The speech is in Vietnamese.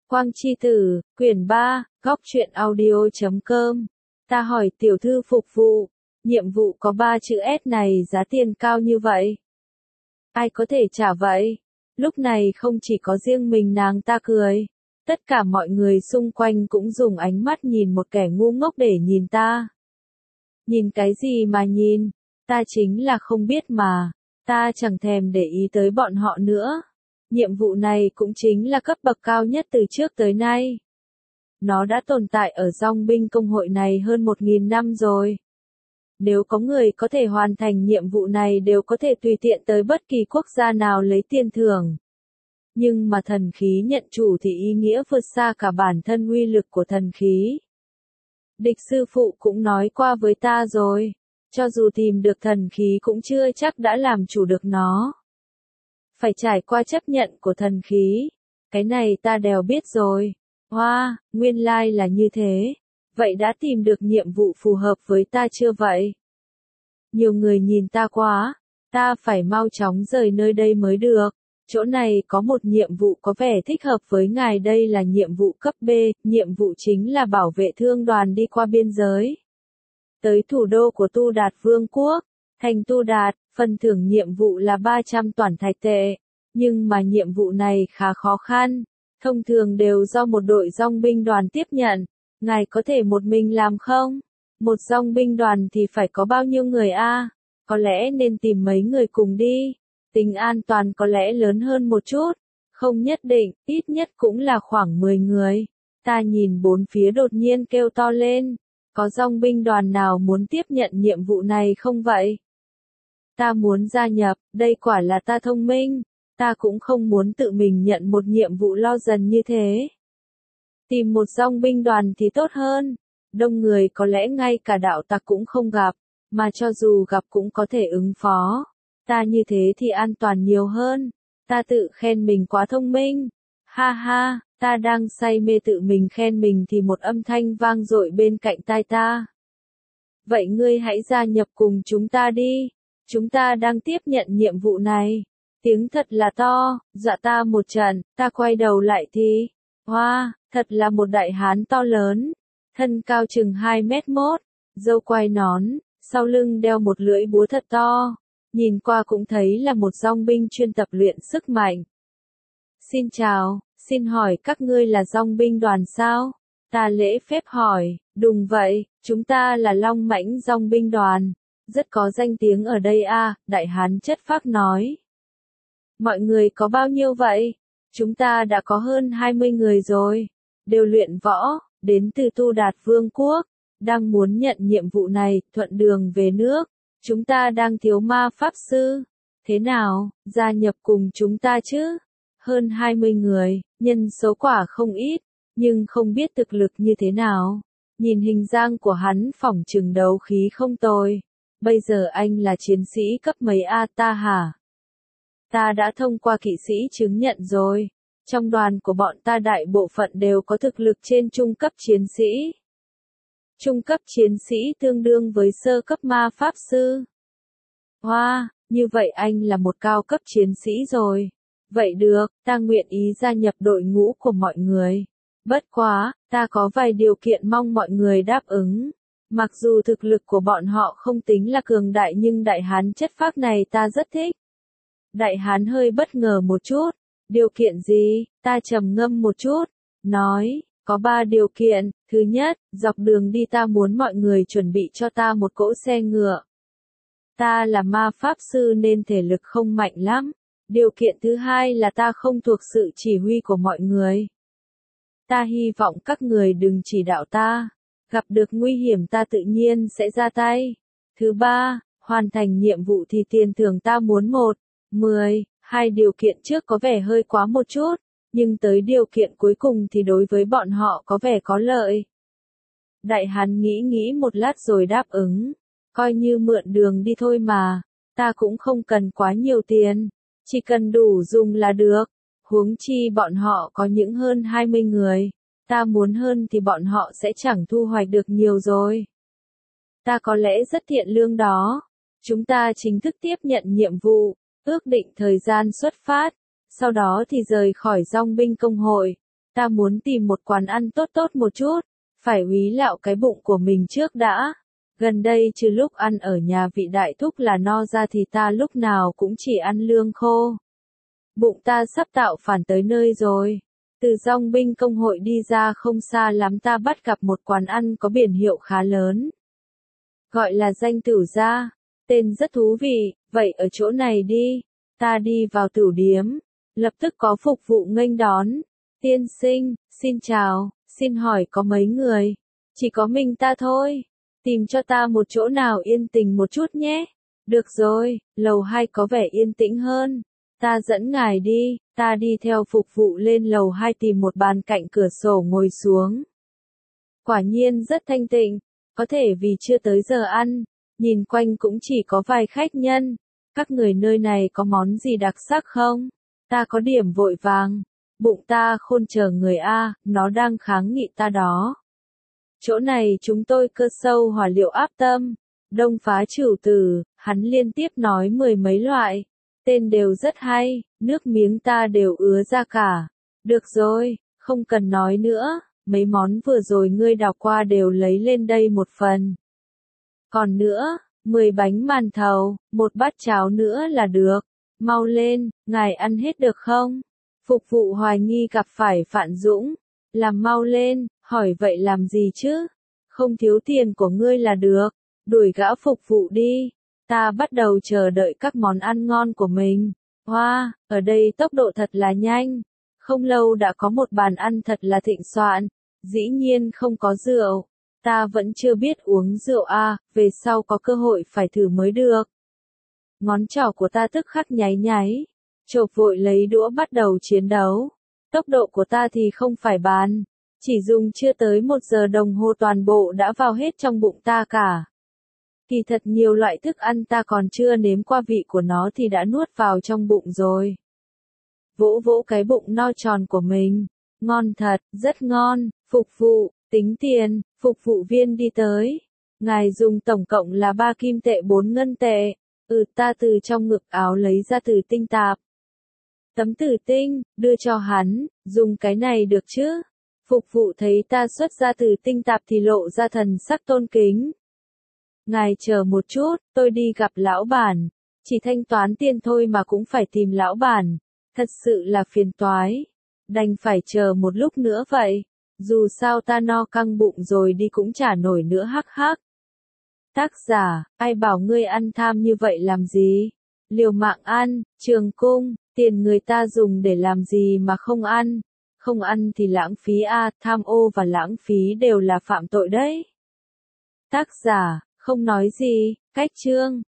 Quang Chi Tử, quyển 3, góc truyện audio.com. Ta hỏi tiểu thư phục vụ, nhiệm vụ có 3 chữ S này giá tiền cao như vậy. Ai có thể trả vậy? Lúc này không chỉ có riêng mình nàng ta cười. Tất cả mọi người xung quanh cũng dùng ánh mắt nhìn một kẻ ngu ngốc để nhìn ta. Nhìn cái gì mà nhìn? Ta chính là không biết mà. Ta chẳng thèm để ý tới bọn họ nữa. Nhiệm vụ này cũng chính là cấp bậc cao nhất từ trước tới nay. Nó đã tồn tại ở dòng binh công hội này hơn 1.000 năm rồi. Nếu có người có thể hoàn thành nhiệm vụ này đều có thể tùy tiện tới bất kỳ quốc gia nào lấy tiền thưởng. Nhưng mà thần khí nhận chủ thì ý nghĩa vượt xa cả bản thân uy lực của thần khí. Địch sư phụ cũng nói qua với ta rồi, cho dù tìm được thần khí cũng chưa chắc đã làm chủ được nó. Phải trải qua chấp nhận của thần khí. Cái này ta đều biết rồi. Hoa, nguyên lai là như thế. Vậy đã tìm được nhiệm vụ phù hợp với ta chưa vậy? Nhiều người nhìn ta quá. Ta phải mau chóng rời nơi đây mới được. Chỗ này có một nhiệm vụ có vẻ thích hợp với ngài, đây là nhiệm vụ cấp B, nhiệm vụ chính là bảo vệ thương đoàn đi qua biên giới. Tới thủ đô của Tu Đạt Vương quốc, thành Tu Đạt, phần thưởng nhiệm vụ là 300 toản thạch tệ. Nhưng mà nhiệm vụ này khá khó khăn, thông thường đều do một đội dòng binh đoàn tiếp nhận. Ngài có thể một mình làm không? Một dòng binh đoàn thì phải có bao nhiêu người a? Có lẽ nên tìm mấy người cùng đi. Tính an toàn có lẽ lớn hơn một chút. Không nhất định, ít nhất cũng là khoảng 10 người. Ta nhìn bốn phía đột nhiên kêu to lên. Có dòng binh đoàn nào muốn tiếp nhận nhiệm vụ này không vậy? Ta muốn gia nhập, đây quả là ta thông minh. Ta cũng không muốn tự mình nhận một nhiệm vụ lo dần như thế. Tìm một dòng binh đoàn thì tốt hơn. Đông người có lẽ ngay cả đạo tặc cũng không gặp, mà cho dù gặp cũng có thể ứng phó. Ta như thế thì an toàn nhiều hơn. Ta tự khen mình quá thông minh. Ha ha, ta đang say mê tự mình khen mình thì một âm thanh vang dội bên cạnh tai ta. Vậy ngươi hãy gia nhập cùng chúng ta đi. Chúng ta đang tiếp nhận nhiệm vụ này. Tiếng thật là to, dọa ta một trận. Ta quay đầu lại thì, hoa, thật là một đại hán to lớn. Thân cao chừng 2m1, râu quai nón, sau lưng đeo một lưỡi búa thật to. Nhìn qua cũng thấy là một dòng binh chuyên tập luyện sức mạnh. Xin chào, xin hỏi các ngươi là dòng binh đoàn sao? Ta lễ phép hỏi, đúng vậy, chúng ta là Long Mãnh dòng binh đoàn. Rất có danh tiếng ở đây a, đại hán chất phác nói. Mọi người có bao nhiêu vậy? Chúng ta đã có hơn 20 người rồi. Đều luyện võ, đến từ Tu Đạt Vương quốc. Đang muốn nhận nhiệm vụ này, thuận đường về nước. Chúng ta đang thiếu ma pháp sư. Thế nào, gia nhập cùng chúng ta chứ? Hơn 20 người, nhân số quả không ít, nhưng không biết thực lực như thế nào. Nhìn hình dáng của hắn phỏng chừng đấu khí không tồi. Bây giờ anh là chiến sĩ cấp mấy a ta hả? Ta đã thông qua kỵ sĩ chứng nhận rồi. Trong đoàn của bọn ta đại bộ phận đều có thực lực trên trung cấp chiến sĩ. Trung cấp chiến sĩ tương đương với sơ cấp ma pháp sư. Wow, như vậy anh là một cao cấp chiến sĩ rồi. Vậy được, ta nguyện ý gia nhập đội ngũ của mọi người. Bất quá, ta có vài điều kiện mong mọi người đáp ứng. Mặc dù thực lực của bọn họ không tính là cường đại nhưng đại hán chất phác này ta rất thích. Đại hán hơi bất ngờ một chút. Điều kiện gì? Ta trầm ngâm một chút. Nói, có 3 điều kiện. Thứ nhất, dọc đường đi ta muốn mọi người chuẩn bị cho ta một cỗ xe ngựa. Ta là ma pháp sư nên thể lực không mạnh lắm. Điều kiện thứ hai là ta không thuộc sự chỉ huy của mọi người. Ta hy vọng các người đừng chỉ đạo ta. Gặp được nguy hiểm ta tự nhiên sẽ ra tay. Thứ ba, hoàn thành nhiệm vụ thì tiền thưởng ta muốn 10. Hai điều kiện trước có vẻ hơi quá một chút, nhưng tới điều kiện cuối cùng thì đối với bọn họ có vẻ có lợi. Đại hán nghĩ một lát rồi đáp ứng. Coi như mượn đường đi thôi mà. Ta cũng không cần quá nhiều tiền. Chỉ cần đủ dùng là được. Huống chi bọn họ có những hơn 20 người. Ta muốn hơn thì bọn họ sẽ chẳng thu hoạch được nhiều rồi. Ta có lẽ rất thiện lương đó. Chúng ta chính thức tiếp nhận nhiệm vụ. Ước định thời gian xuất phát, sau đó thì rời khỏi dòng binh công hội. Ta muốn tìm một quán ăn tốt tốt một chút, phải úy lạo cái bụng của mình trước đã. Gần đây trừ lúc ăn ở nhà vị đại thúc là no ra thì ta lúc nào cũng chỉ ăn lương khô. Bụng ta sắp tạo phản tới nơi rồi. Từ dong binh công hội đi ra không xa lắm ta bắt gặp một quán ăn có biển hiệu khá lớn. Gọi là Danh Tửu Gia. Tên rất thú vị, vậy ở chỗ này đi. Ta đi vào tửu điếm. Lập tức có phục vụ nghênh đón. Tiên sinh, xin chào, xin hỏi có mấy người? Chỉ có mình ta thôi. Tìm cho ta một chỗ nào yên tĩnh một chút nhé. Được rồi, lầu 2 có vẻ yên tĩnh hơn. Ta dẫn ngài đi, ta đi theo phục vụ lên lầu 2 tìm một bàn cạnh cửa sổ ngồi xuống. Quả nhiên rất thanh tịnh, có thể vì chưa tới giờ ăn, nhìn quanh cũng chỉ có vài khách nhân. Các người nơi này có món gì đặc sắc không? Ta có điểm vội vàng. Bụng ta khôn chờ người A, nó đang kháng nghị ta đó. Chỗ này chúng tôi cơ sâu hỏa liệu áp tâm, đông phá trừu tử, hắn liên tiếp nói mười mấy loại. Tên đều rất hay, nước miếng ta đều ứa ra cả. Được rồi, không cần nói nữa, mấy món vừa rồi ngươi đọc qua đều lấy lên đây một phần. Còn nữa, 10 bánh màn thầu, một bát cháo nữa là được. Mau lên, ngài ăn hết được không? Phục vụ hoài nghi gặp phải Phạn Dũng. Làm mau lên, hỏi vậy làm gì chứ? Không thiếu tiền của ngươi là được. Đuổi gã phục vụ đi. Ta bắt đầu chờ đợi các món ăn ngon của mình. Wow, ở đây tốc độ thật là nhanh. Không lâu đã có một bàn ăn thật là thịnh soạn. Dĩ nhiên không có rượu. Ta vẫn chưa biết uống rượu à, về sau có cơ hội phải thử mới được. Ngón trỏ của ta tức khắc nháy nháy. Chộp vội lấy đũa bắt đầu chiến đấu. Tốc độ của ta thì không phải bàn. Chỉ dùng chưa tới 1 giờ đồng hồ toàn bộ đã vào hết trong bụng ta cả. Kỳ thật nhiều loại thức ăn ta còn chưa nếm qua vị của nó thì đã nuốt vào trong bụng rồi. Vỗ vỗ cái bụng no tròn của mình. Ngon thật, rất ngon. Phục vụ, tính tiền, phục vụ viên đi tới. Ngài dùng tổng cộng là 3 kim tệ 4 ngân tệ. Ta từ trong ngực áo lấy ra tử tinh tạp. Tấm tử tinh, đưa cho hắn, dùng cái này được chứ? Phục vụ thấy ta xuất ra tử tinh tạp thì lộ ra thần sắc tôn kính. Ngài chờ một chút, tôi đi gặp lão bản. Chỉ thanh toán tiền thôi mà cũng phải tìm lão bản. Thật sự là phiền toái. Đành phải chờ một lúc nữa vậy. Dù sao ta no căng bụng rồi đi cũng chả nổi nữa hắc hắc. Tác giả, ai bảo ngươi ăn tham như vậy làm gì? Liều mạng ăn, Trường Cung, tiền người ta dùng để làm gì mà không ăn? Không ăn thì lãng phí a, tham ô và lãng phí đều là phạm tội đấy. Tác giả, không nói gì, cách chương.